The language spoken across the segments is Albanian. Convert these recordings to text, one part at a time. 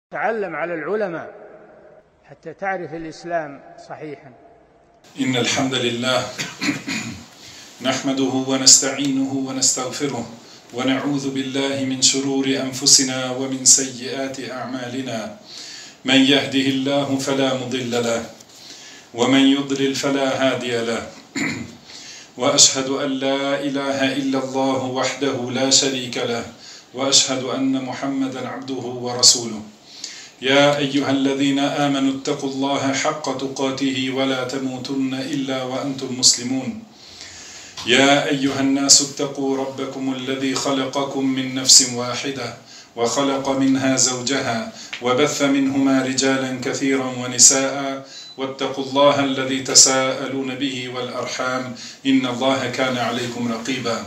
تعلم على العلماء حتى تعرف الإسلام صحيحا. إن الحمد لله نحمده ونستعينه ونستغفره ونعوذ بالله من شرور أنفسنا ومن سيئات أعمالنا. من يهده الله فلا مضل له ومن يضلل فلا هادي له وأشهد أن لا إله إلا الله وحده لا شريك له وأشهد أن محمدا عبده ورسوله. يا أيها الذين آمنوا اتقوا الله حق تقاته ولا تموتن إلا وأنتم مسلمون. يا أيها الناس اتقوا ربكم الذي خلقكم من نفس واحدة وخلق منها زوجها وبث منهما رجالا كثيرا ونساء واتقوا الله الذي تساءلون به والأرحام إن الله كان عليكم رقيبا.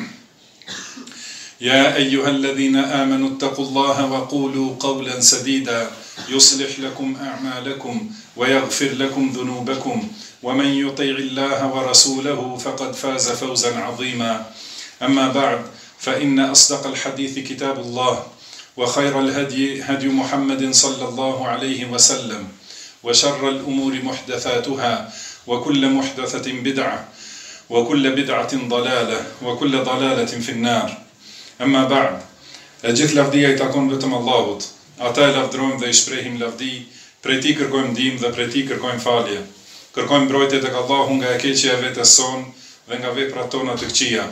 يا أيها الذين آمنوا اتقوا الله وقولوا قولا سديدا يصلح لكم أعمالكم ويغفر لكم ذنوبكم ومن يطع الله ورسوله فقد فاز فوزا عظيما. أما بعد فإن أصدق الحديث كتاب الله وخير الهدي هدي محمد صلى الله عليه وسلم وشر الأمور محدثاتها وكل محدثة بدعة وكل بدعة ضلالة وكل ضلالة في النار. Amma ba'd, gjithë lavdia I takon vetëm Allahut. Ata e lavdrojmë dhe I shprehim lavdi, prej Tij kërkojmë ndihmë dhe prej Tij kërkojmë falje. Kërkojmë mbrojtje tek Allahu nga e keqja e vetes son dhe nga veprat tona të këqija.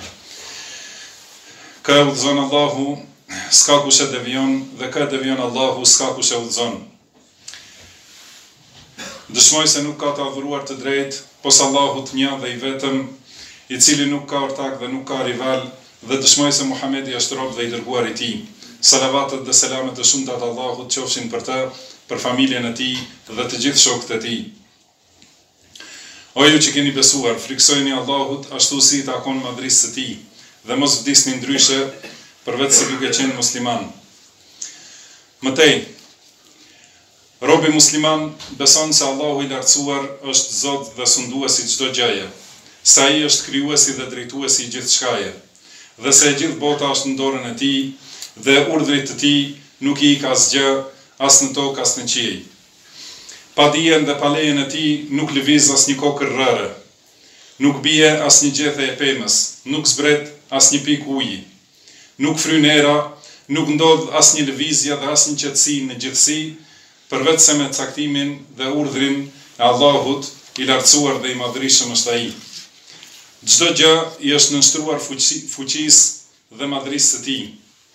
Ka udhëzon Allahu, s'ka kush e devion dhe ka devion Allahu, s'ka kush e udhëzon. Dëshmoj se nuk ka të adhuruar të drejtë pos Allahut një dhe I vetëm, I cili nuk ka ortak dhe nuk ka rival. Dhe dëshmoj se Muhamedi është rob dhe I dërguar I Tij. Salavatet dhe selamet e shumta të Allahut qofshin për të, për familjen e Tij dhe të gjithë shokët e Tij. O ju që keni besuar, friksojeni Allahut ashtu si I takon madhrisë së Tij dhe mos vdisni ndryshe përveç se duke qenë musliman. Mëtej, robi musliman beson se Allahu I lartësuar është Zot dhe sunduesi çdo gjëje, se Ai është krijuesi dhe drejtuesi I gjithçkaje. Dhe se gjithë bota është në dorën e Tij dhe urdhrit të Tij nuk I ka asgjë, as në tokë as në qiell. Pa dijen dhe pa lejen e Tij nuk lëviz asnjë kokër rrëre, nuk bie asnjë gjethe e pemës, nuk zbret asnjë pikë uji, nuk fryn era, nuk ndodh asnjë lëvizje dhe asnjë qetësi në gjithësi, përveç se me caktimin dhe urdhrin e Allahut I lartësuar dhe I madhërisëm është Ai. Çdo gjë I është nënshtruar fuqisë dhe madhërisë së Tij.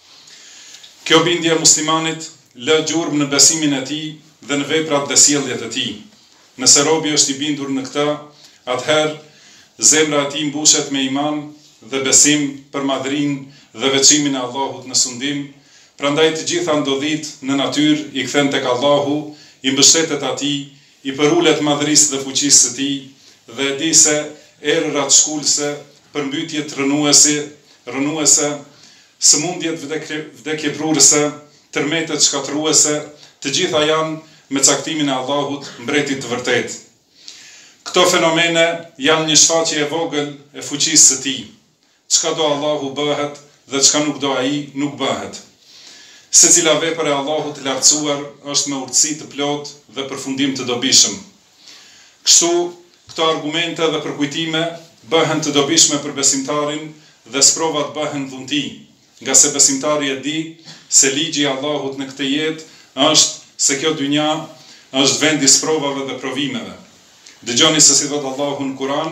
Kjo bindje e muslimanit lë gjurmë në besimin e Tij dhe në veprat dhe sjelljet e Tij. Nëse robi është I bindur në këtë, atëherë zemra e tij mbushet me iman dhe besim për madhrinë dhe veçimin e Allahut në sundim. Prandaj të gjitha ndodhit në natyrë I kthen tek Allahu, I mbështetet atij, I përulet madhërisë dhe fuqisë së Tij dhe e di se erërat shkullse, përmbytjet rënuese, sëmundjet vdekjeprurëse, tërmetet shkatruese, të gjitha janë me caktimin e Allahut, mbretit të vërtet. Këto fenomene janë një shfaqje e vogël e fuqisë së Tij. Çka do Allahu bëhet dhe çka nuk do Ai nuk bëhet. Secila vepër e Allahut I lartësuar është me urtësi të plotë dhe përfundim të dobishëm. Kështu këto argumente dhe përkujtime bëhen të dobishme për besimtarin dhe sprovat bëhen dhunti, nga se besimtari e di se ligji I Allahut në këtë jetë është se kjo dynja është vend I sprovave dhe provimeve. Dëgjoni se si thot Allahu në Kur'an: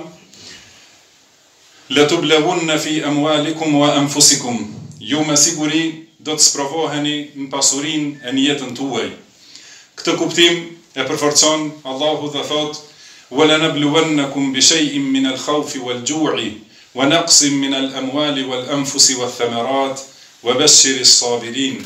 "Latublawunna fi amwalikum wa anfusikum." Ju me siguri do të sprovoheni në pasurinë e në jetën tuaj. Këtë kuptim e përforcon Allahu dhe thot: وَلَنَبْلُوَنَّكُمْ بِشَيْءٍ مِّنَ الْخَوْفِ وَالْجُوعِ وَنَقْصٍ مِّنَ الْأَمْوَالِ وَالْأَنفُسِ وَالثَّمَرَاتِ وَبَشِّرِ الصَّابِرِينَ.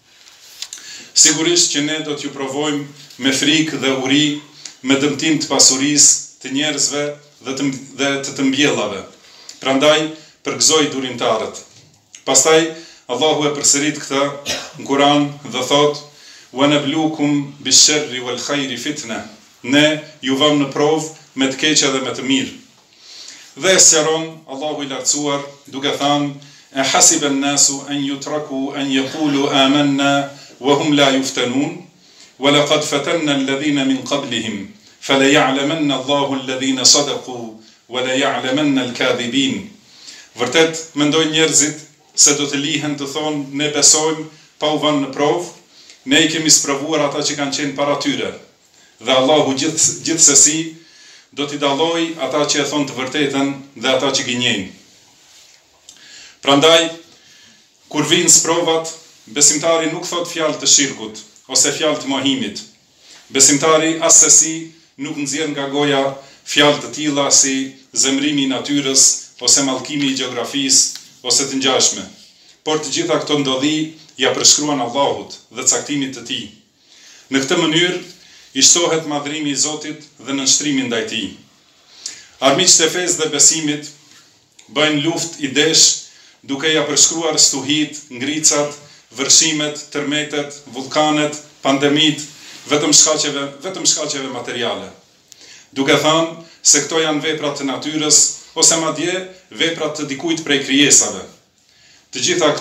Sigurisht që ne do t'ju provojmë me frikë dhe uri, me dëmtim të pasurisë, të njerëzve dhe të mbjellave. Prandaj përgëzoi durimtarët. Pastaj Allahu e përsërit këtë në Kur'an dhe thot: وَنَبْلُوكُمْ بِالشَّرِّ وَالْخَيْرِ فِتْنَةً. Ne ju vëm në provë me të keqja dhe me të mirë. Dhe sqaron Allahu I lartësuar duke thënë: "E hasiben nasu an yutraku an yaqulu amanna wa hum la yuftanun." وَلَقَدْ فَتَنَّا الَّذِينَ مِنْ قَبْلِهِمْ فَلَيَعْلَمَنَّ اللَّهُ الَّذِينَ صَدَقُوا وَلَيَعْلَمَنَّ الْكَاذِبِينَ. Vërtet, mendojnë njerëzit se do të lihen të thonë ne besojmë pa u vënë në provë, ne I kemi sprovuar ata që kanë qenë para tyre, dhe Allahu gjithsesi do t'i dallojë ata që e thonë të vërtetën dhe ata që gënjejnë. Prandaj, kur vinë sprovat, besimtari nuk thot fjalë të shirkut ose fjalë të mohimit. Besimtari asesi nuk nxjerr nga goja fjalë të tilla si zemrimi I natyrës ose mallkimi I gjeografisë ose të ngjashme. Por të gjitha këto ndodhi ja përshkruan Allahut dhe caktimit të Tij. Në këtë mënyrë I shtohet madhrimi I Zotit dhe nënshtrimi ndaj Tij. Armiqtë e fesë dhe besimit bëjnë luftë I desh duke ja përshkruar stuhit, ngricat, vërshimet, tërmetet, vulkanet, pandemit, vetëm shkaqeve materiale. Duke thënë se këto janë veprat të natyrës ose madje veprat të dikujt prej krijesave. Të gjitha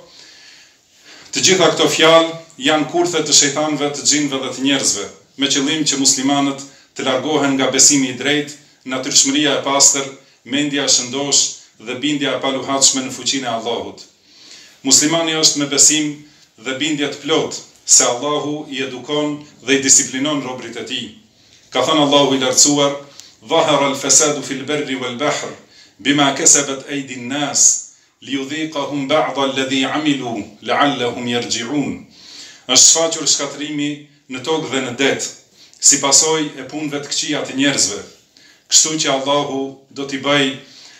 këto fjalë janë kurthe të shejtanëve, të xhinëve dhe të njerëzve, me qëllim që muslimanët të largohen nga besimi I drejtë, natyrshmëria e pastër, mendja e shëndosh dhe bindja e paluhatshme në fuqinë e Allahut. Muslimani është me besim dhe bindje të plotë se Allahu I edukon dhe I disiplinon robrit e Tij. Ka thënë Allahu I lartësuar: "Dhahara al-fasadu fil barri wal bahr bima kasabat aydi an-nas liyudhiqahum ba'd alladhi 'amilu la'allahum yarji'un." Është shfaqur shkatrimi në tokë dhe në det, si pasojë e punëve të këqija të njerëzve. Kështu që Allahu do t'i bëjë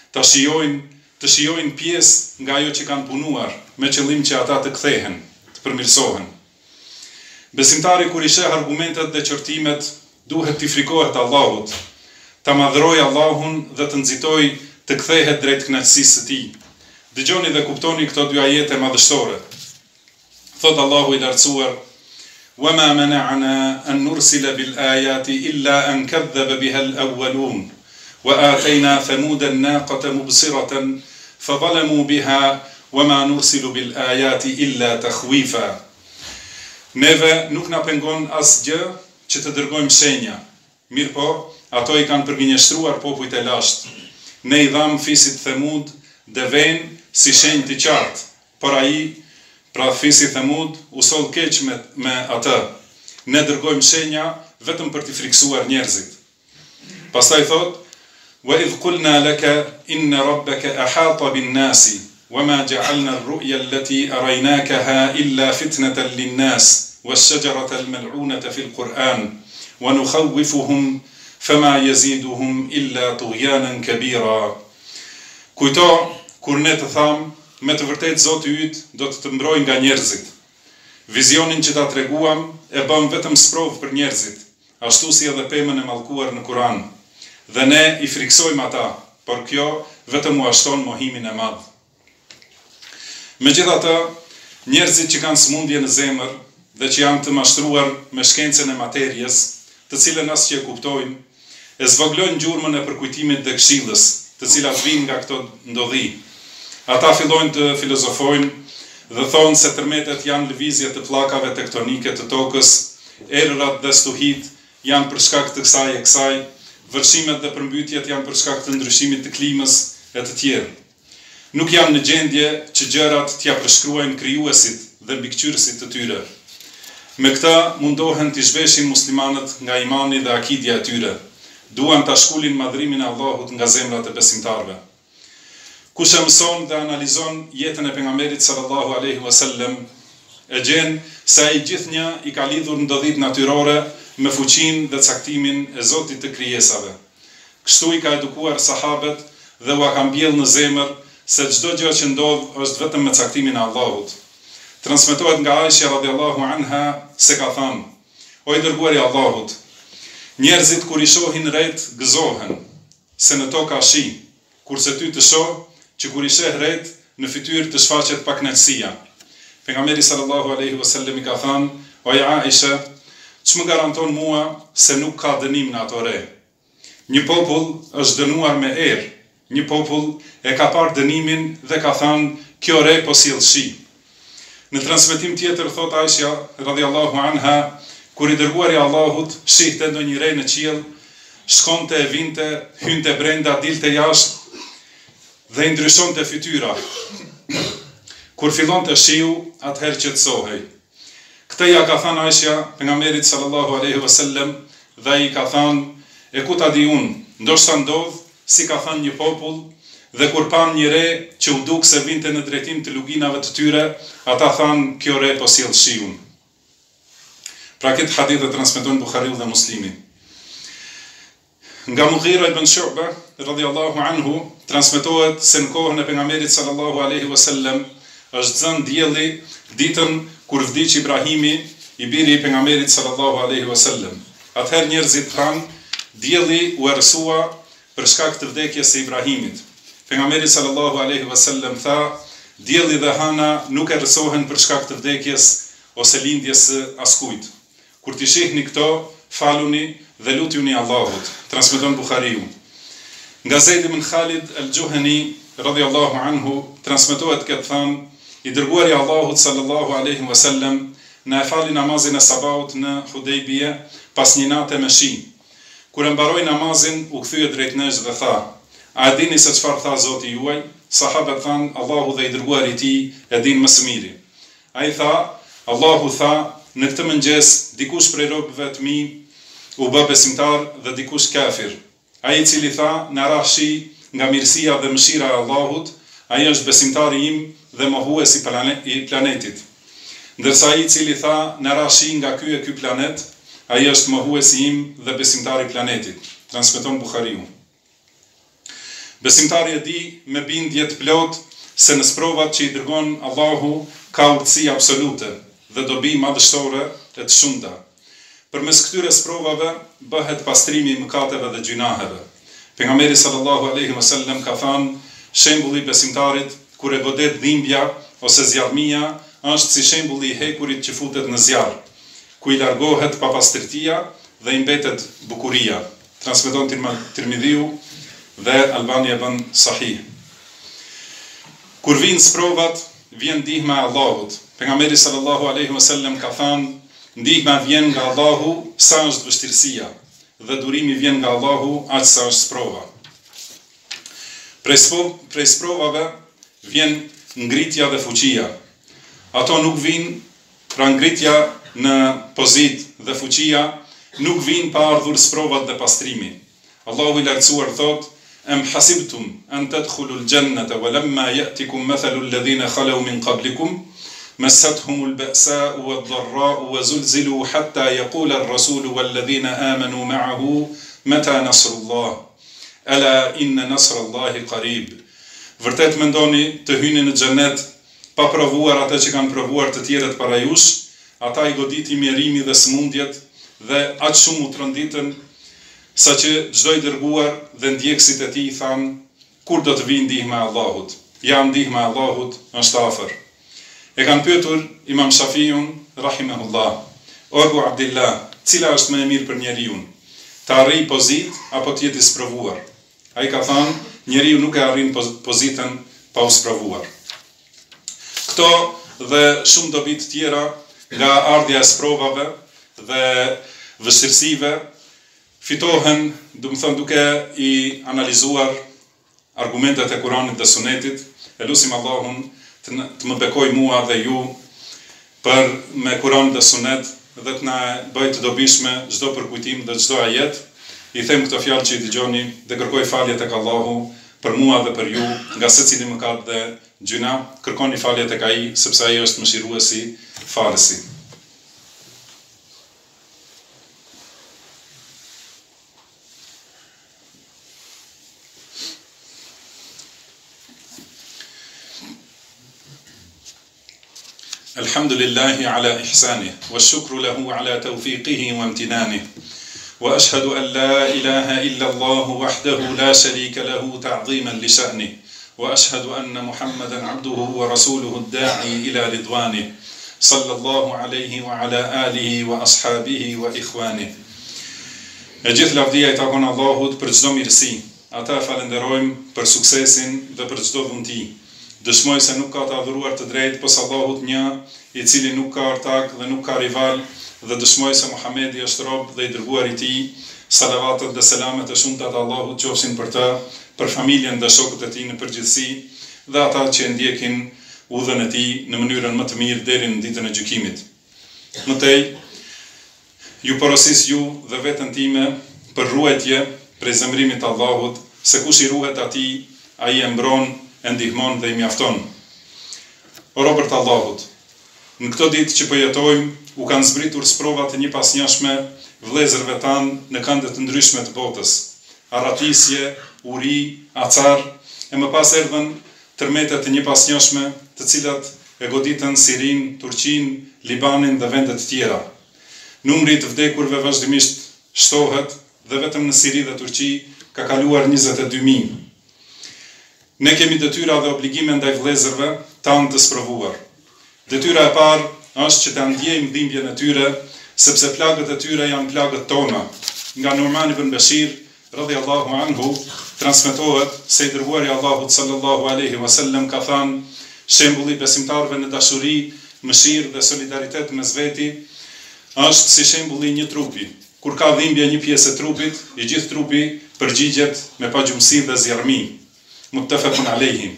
të shijojnë pjesë nga ajo që kanë punuar, me qëllim që ata të kthehen, të përmirësohen. Besimtari kur I sheh argumentet dhe qortimet, duhet t'i frikohet Allahut, ta madhrojë Allahun dhe të nxitojë të kthehet drejt kënaqësisë së Tij. Dëgjoni dhe kuptoni këto dy ajete madhështore. Thot Allahu I lartësuar: "Wama mana'ana an nursila bil ayati illa an kadhaba biha al-awwalun." وآتينا ثمود الناقة مبصرة فظلموا بها وما نرسل بالآيات إلا تخويفا. Neve nuk na pengon asgjë që të dërgojmë shenja. Mirë po, ato I kanë përgjigjëstruar popujt e lashtë. Ne I dham fisit Themud devën si shenjë të qartë, por ai, pra fisi Themud, u soll keq me atë. Ne dërgojmë shenja vetëm për t'i friksuar njerëzit. Pastaj thot: وَإِذْ قُلْنَا لَكَ إِنَّ رَبَّكَ أَحَاطَ بِالنَّاسِ وَمَا جَعَلْنَا الرُّؤْيَا الَّتِي أَرَيْنَاكَهَا إِلَّا فِتْنَةً لِلنَّاسِ وَالشَّجَرَةَ الْمَلْعُونَةَ فِي الْقُرْآنِ وَنُخَوِّفُهُمْ فَمَا يَزِيدُهُمْ إِلَّا طُغْيَانًا كَبِيرًا. Kujto kur ne të tham, me të vërtetë Zoti yt do të mbrojë nga njerëzit. Vizionin që ta treguam e bëm vetëm sprovë për njerëzit, ashtu si edhe pemën e mallkuar në Kur'an. Dhe ne I friksojmë ata, por kjo vetëm u ashton mohimin e madh. Megjithatë, njerëzit që kanë sëmundje në zemër dhe që janë të mashtruar me shkencën e materjes, të cilën asgjë kuptojnë, e zvoglojnë gjurmën e përkujtimit dhe këshillës, të cilat vijnë nga këto ndodhi. Ata fillojnë të filozofojnë dhe thonë se tërmetet janë lëvizje të pllakave tektonike të tokës, erërat dhe stuhit janë për shkak të kësaj e kësaj, vërshimet dhe përmbytjet janë për shkak të ndryshimit të klimës e të tjerë. Nuk janë në gjendje që gjërat t'ja përshkruajnë krijuesit dhe mbikëqyrësit të tyre. Me këta mundohen t'i zhveshin muslimanët nga imani dhe akidja e tyre. Duan ta shkullin madhrimin e Allahut nga zemrat e besimtarve. Kush e mëson dhe analizon jetën e pejgamberit sallallahu alaihi wasallam, e gjen se ai gjithnjë I ka lidhur ndodhit natyrore me fuqinë dhe caktimin e Zotit të krijesave. Kështu I ka edukuar sahabët dhe u ka mbjellë në zemër se çdo gjë që ndodh është vetëm me caktimin e Allahut. Transmetohet nga Aisha radhiyallahu anha se ka thënë: "O I dërguari I Allahut, njerëzit kur I shohin rret gëzohen se në tokë ka shi, kurse ty të shoh që kur I sheh rret në fytyrë të shfaqet pakënaqësia." Pejgamberi sallallahu alaihi wasallam I ka thënë: "O Aisha, ç'më garanton mua se nuk ka dënim në ato re? Një popull është dënuar me erë, një popull e ka parë dënimin dhe ka thënë, kjo re po sjell shi." Në transmetim tjetër thot Aisha radhiyallahu anha, kur i dërguari Allahut shihte ndonjë re në qiell, shkonte, vinte, hynte brenda, dilte jashtë dhe i ndryshonte fytyra. Kur fillonte shiu, atëherë qetësohej. Këtë ja ka thënë Aisha pejgamberit sallallahu alaihi wasallam dhe ai ka thënë, e ku ta di unë, ndoshta ndodh si ka thënë një popull, dhe kur pan një re që u duk se vinte në drejtim të luginave të tyre, ata thanë, kjo re po sjell shiun. Pra këtë hadith e transmeton Buhariu dhe Muslimi. Nga Mughira ibn Shu'ba radhiyallahu anhu transmetohet se në kohën e pejgamberit sallallahu alaihi wasallam është zënë dielli ditën kur vdiq Ibrahimi, i biri i pejgamberit sallallahu alaihi wasallam. Atëherë njerëzit thanë, dielli u errësua për shkak të vdekjes së Ibrahimit. Pejgamberi sallallahu alaihi wasallam tha, dielli dhe hana nuk errësohen për shkak të vdekjes ose lindjes së askujt. Kur t'i shihni këto, faluni dhe lutjuni Allahut. Transmeton Buhariu. Nga Zeid ibn Khalid al-Juhani radhiyallahu anhu transmetohet këtë thënë, i dërguari Allahut sallallahu alaihi wasallam na e fali namazin e sabahut në Hudejbije pas një nate me shi. Kur e mbaroi namazin, u kthye drejt nesh dhe tha, a e dini se çfarë tha Zoti juaj? Sahabët thanë, Allahu dhe i dërguari i tij e din më së miri. Ai tha, Allahu tha, në këtë mëngjes dikush prej robëve të mi u bë besimtar dhe dikush kafir. Ai i cili tha, na ra shi nga mirësia dhe mëshira e Allahut, ai është besimtari im dhe mohuesi i planetit. Ndërsa ai i cili tha, na ra shi nga ky e ky planet, ai është mohuesi im dhe besimtari i planetit. Transmeton Buhariu. Besimtari e di me bindje të plot se në sprovat që i dërgon Allahu ka urtësi absolute dhe dobi madhështore e të shumta. Përmes këtyre sprovave bëhet pastrimi i mëkateve dhe gjunaheve. Pejgamberi sallallahu alaihi wasallam ka thënë, shembulli i besimtarit kur e godet dhimbja ose zjarrmia është si shembulli i hekurit që futet në zjarr, ku i largohet papastërtia dhe i mbetet bukuria. Transmeton Tirmidhiu dhe Albani e bën sahih. Kur vinë sprovat, vjen ndihma e Allahut. Pejgamberi sallallahu alaihi wasallam ka thënë, ndihma vjen nga Allahu sa është vështirësia dhe durimi vjen nga Allahu aq sa është sprova. Prej sprovave vjen ngritja dhe fuqia. Ato nuk vinë, pra ngritja në pozitë dhe fuqia nuk vinë pa ardhur sprovat dhe pastrimi. Allahu i lartësuar thotë, am hasibtum an tadkhulul jannata wa lamma ya'tikum mathalul ladhina khalu min qablikum massatuhumul ba'sa'u wad-dharra'u wa zulzilu hatta yaqula ar-rasulu wal ladhina amanu ma'ahu mata nasrullah ala inna nasrallahi qarib. Vërtet mendoni të hyni në xhenet pa provuar atë që kanë provuar të tjerët para jush, ata i goditi mjerimi dhe sëmundjet dhe aq shumë u tronditën sa që çdo i dërguar dhe ndjekësit e tij thanë, kur do të vijë ndihma e Allahut? Ja, ndihma e Allahut është afër. E kanë pyetur Imam Shafiun rahimahullah, o Abu Abdillah, cila është më e mirë për njeriu? Të arrijë pozitë apo të jetë i sprovuar? Ai ka thënë, njeriu nuk e arrin pozitën pa u sprovuar. Këto dhe shumë dobi të tjera nga ardhja e sprovave dhe vështirësive fitohen, duke i analizuar argumentet e Kuranit dhe Sunetit. E lutim Allahun të më bekoj mua dhe ju për me Kuran dhe Sunet dhe të na bëjë të dobishme çdo përkujtim dhe çdo ajet. I them këto fjalë që i dëgjoni dhe kërkoj falje tek Allahu për mua dhe për ju nga secili mëkat dhe gjuna. Kërkoni falje tek ai sepse ai është mëshiruesi, falësi. الحمد لله على إحسانه والشكر له على توفيقه وامتنانه وأشهد أن لا إله إلا الله وحده لا شريك له تعظيما لشأنه وأشهد أن محمدا عبده ورسوله الداعي إلى رضوانه صلى الله عليه وعلى آله وأصحابه وإخوانه. E gjithë lavdia i takon Allahut për çdo mirësi. Ata falenderojmë për suksesin dhe për çdo dhunti. Dëshmoj se nuk ka të adhuruar të drejtë pos Allahut një, i cili nuk ka ortak dhe nuk ka rival, dhe dëshmoj se Muhamedi është rob dhe i dërguar i tij. Salavatet dhe selamet e shumta të Allahut qofshin për të, për familjen dhe shokët e tij në përgjithësi dhe ata që e ndjekin udhën e tij në mënyrën më të mirë deri në ditën e gjykimit. Mëtej, ju porosis ju dhe veten time për ruajtje prej zemrimit të Allahut, se kush i ruhet atij, ai e mbron, e ndihmon dhe i mjafton. O robërt të Allahut, në këtë ditë që po jetojmë, u kanë zbritur sprova të njëpasnjashme vëllezërve tanë në kënde të ndryshme të botës, arratisje, uri, acar, e më pas erdhen tërmete të njëpasnjashme, të cilat e goditën Sirin, Turqin, Libanin dhe vendet tjera. Numri të vdekurve vazhdimisht shtohet dhe vetëm në Siri dhe Turqi ka kaluar 22.000. Ne kemi detyra dhe obligime ndaj vëllezërve tanë të sprovuar. Detyra e parë është që të ndjejmë dhimbjen e tyre, sepse plagët e tyre janë plagët tona. Nga Nu'man ibn Bashir, radhiyallahu anhu, transmetohet se i dërguari Allahut sallallahu alaihi wasallam ka thënë: shembulli besimtarëve në dashuri, mëshirë dhe solidaritet mes veti është si shembulli një trupi. Kur ka dhimbje një pjesë e trupit, i gjithë trupi përgjigjet me pagjumësi dhe zjarrmi. Muttafaqun alayhi.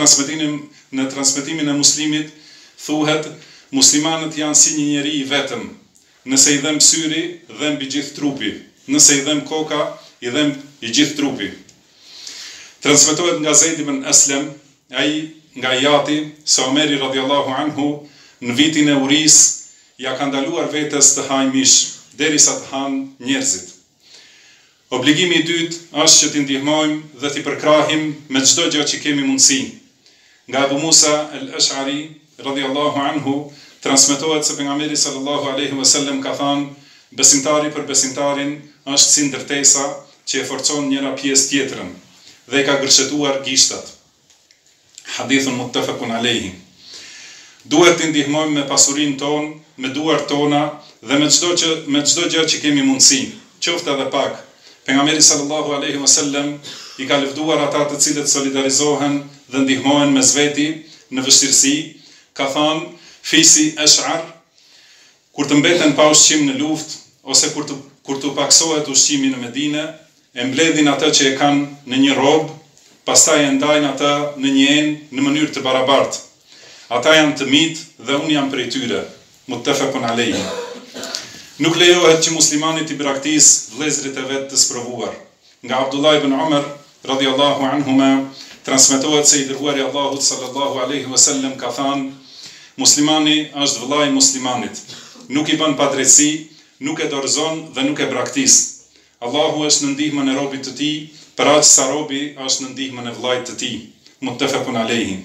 Në transmetimin e Muslimit thuhet: muslimanët janë si një njeri i vetëm. Nëse i dhem syri, dhem i gjithë trupi. Nëse i dhem koka, i dhem i gjithë trupi. Transmetohet nga Zeid ibn Aslam, ai nga Jati, se Omeri radhiyallahu anhu në vitin e uris ja ka ndaluar vetes të hajë mish, derisa të hanë njerëzit. Obligimi i dytë është që t'i ndihmojmë dhe t'i përkrahim me çdo gjë që kemi mundësi. Nga Abu Musa al-Ash'ari radhiyallahu anhu transmetohet se pejgamberi sallallahu alaihi wasallam ka thënë: besimtari për besimtarin është si ndërtesa që e forcon njëra pjesë tjetrën dhe i ka gërshetuar gishtat. Hadithun muttafaqun alayhi. Duhet t'i ndihmojmë me pasurinë tonë, me duart tona dhe me çdo gjë që kemi mundësi, qoftë edhe pak. Pejgamberi sallallahu alaihi wasallam i ka lëvduar ata të cilët solidarizohen dhe ndihmohen mes veti në vështirësi. Ka thënë fisi Ash'ar, kur të mbeten pa ushqim në luftë ose kur të paksohet ushqimi në Medinë, e mbledhin atë që e kanë në një robë, pastaj e ndajnë atë në një enë në mënyrë të barabartë. Ata janë të mitë dhe unë jam prej tyre. Muttafaqun alayhi. Nuk lejohet që muslimanit i braktisë vëllezërit e vet të sprovuar. Nga Abdullah ibn Umar radhiyallahu anhuma transmetohet se i dërguari Allahut sallallahu alaihi wasallam ka thënë: muslimani është vëllai i muslimanit. Nuk i bën padrejtësi, nuk e dorëzon dhe nuk e braktis. Allahu është në ndihmën e robit të tij, për aq sa robi është në ndihmën e vëllait të tij. Muttafaqun alayhi.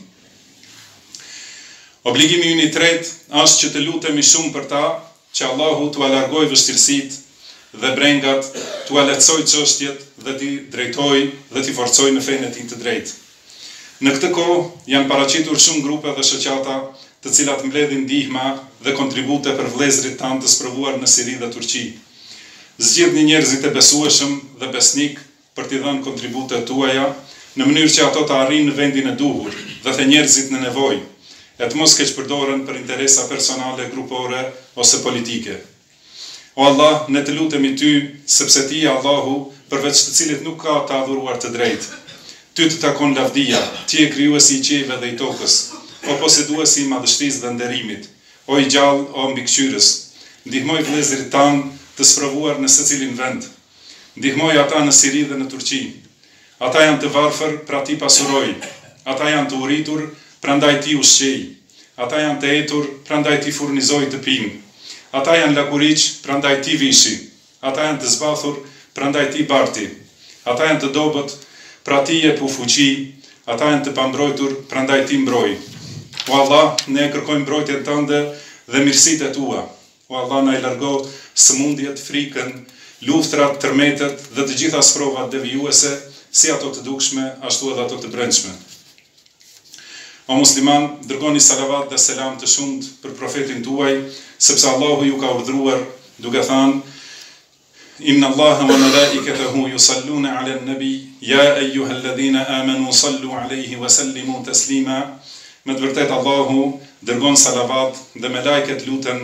Obligimi ynë i tretë është që të lutemi shumë për ta, që Allahu t'u largoj vështirësitë dhe brengat, t'u lehtësoj çështjet dhe t'i drejtoj dhe t'i forcoj në fenë e tij të drejtë. Në këtë kohë janë paraqitur shumë grupe dhe shoqata të cilat mbledhin ndihma dhe kontribute për vëllezërit tanë të sprovuar në Siri dhe Turqi. Zgjidhni njerëzit e besueshëm dhe besnik për t'i dhënë kontributet tuaja në mënyrë që ato të arrijnë në vendin e duhur dhe të njerëzit në nevojë, e të mos keqpërdoren për interesa personale, grupore ose politike. O Allah, ne të lutemi ty, sepse ti, Allahu, përveç të cilit nuk ka të adhuruar të drejtë. Ty të takon lavdia, ti e krijuesi i qiejve dhe i tokës, o poseduesi i madhështisë dhe nderimit, o i gjallë, o mbikëqyrës. Ndihmoj vëllezërit tanë të sprovuar në secilin vend. Ndihmoj ata në Siri dhe në Turqi. Ata janë të varfër, pra ti pasuroj. Ata janë të uritur, prandaj ti ushqej. Ata janë të etur, prandaj ti furnizoj të pinë. Ata janë laguriq, prandaj ti vishi. Ata janë të zbathur, prandaj ti barti. Ata janë të dobët, pra ti jep fuqi. Ata janë të pambrojtur, prandaj ti mbroj. O Allah, ne kërkojmë mbrojtjen tënde dhe mirësitë tua. O Allah, na i largo sëmundjet, frikën, luftrat, tërmetet dhe të gjitha sprovat devijuese, si ato të dukshme, ashtu edhe ato të brendshme. O musliman, dërgoni salavat dhe selam të shumt për profetin tuaj, sepse Allahu ju ka urdhëruar duke thënë: Inna Allaha wa malaikatahu yusalluna 'alan nabi, ya ayyuhalladhina amanu sallu 'alayhi wa sallimu taslima. Me të vërtetë Allahu dërgon salavat dhe me lajket luten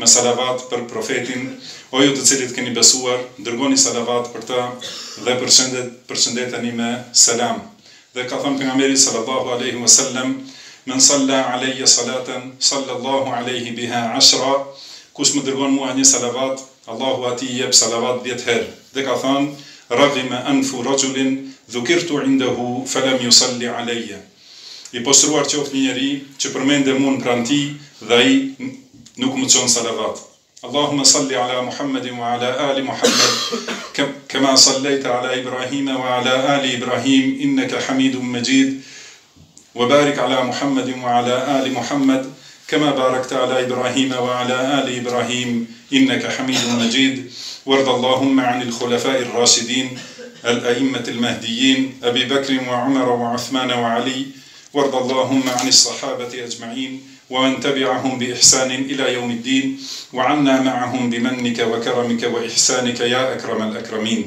me salavat për profetin, o ju të cilit keni besuar, dërgoni salavat për ta dhe përshëndeteni me selam. Dhe ka thënë pejgamberi sallallahu alaihi wasallam, men salla alayya salatan sallallahu alaihi biha 10, kush më dërgon mua një salavat, Allahu atij jep salavat 10 herë. Dhe ka thënë, raghima anfu rajulin dhukirtu indahu falam yusalli alayya. I poshtruar qoftë një njeri që përmende mua pranë tij dhe ai nuk më çon salavat. Allahumma salli ala Muhammedin wa ala ali Muhammed kama sallaita ala Ibrahim wa ala ali Ibrahim innaka Hamidum Majid. وبارك على محمد وعلى آل محمد كما باركت على إبراهيم وعلى آل إبراهيم إنك حميد مجيد. وارض اللهم عن الخلفاء الراشدين الأئمة المهديين أبي بكر وعمر وعثمان وعلي. وارض اللهم عن الصحابة أجمعين ومن تبعهم بإحسان إلى يوم الدين وعنا معهم بمنك وكرمك وإحسانك يا أكرم الأكرمين.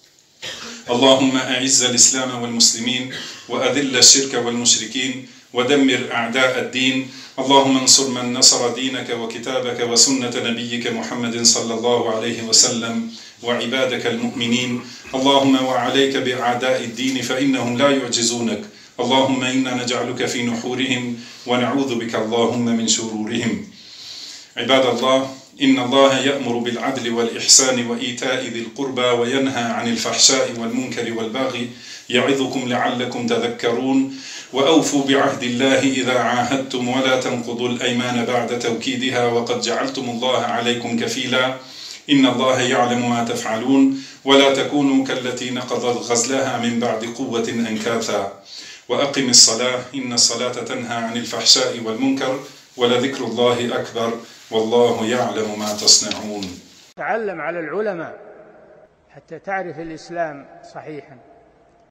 اللهم أعز الإسلام والمسلمين وأذل الشرك والمشركين ودمر أعداء الدين. اللهم انصر من نصر دينك وكتابك وسنة نبيك محمد صلى الله عليه وسلم وعبادك المؤمنين. اللهم وعليك بأعداء الدين فإنهم لا يعجزونك. اللهم إنا نجعلك في نحورهم ونعوذ بك اللهم من شرورهم. عباد الله، إن الله يأمر بالعدل والإحسان وإيتاء ذي القربى وينهى عن الفحشاء والمنكر والبغي يعظكم لعلكم تذكرون. وأوفوا بعهد الله إذا عاهدتم ولا تنقضوا الأيمان بعد توكيدها وقد جعلتم الله عليكم كفيلا. إن الله يعلم ما تفعلون ولا تكونوا كالتي نقضت غزلها من بعد قوة أنكاثا. وأقم الصلاة إن الصلاة تنهى عن الفحشاء والمنكر ولذكر الله أكبر والله يعلم ما تصنعون. تعلم على العلماء حتى تعرف الإسلام صحيحا.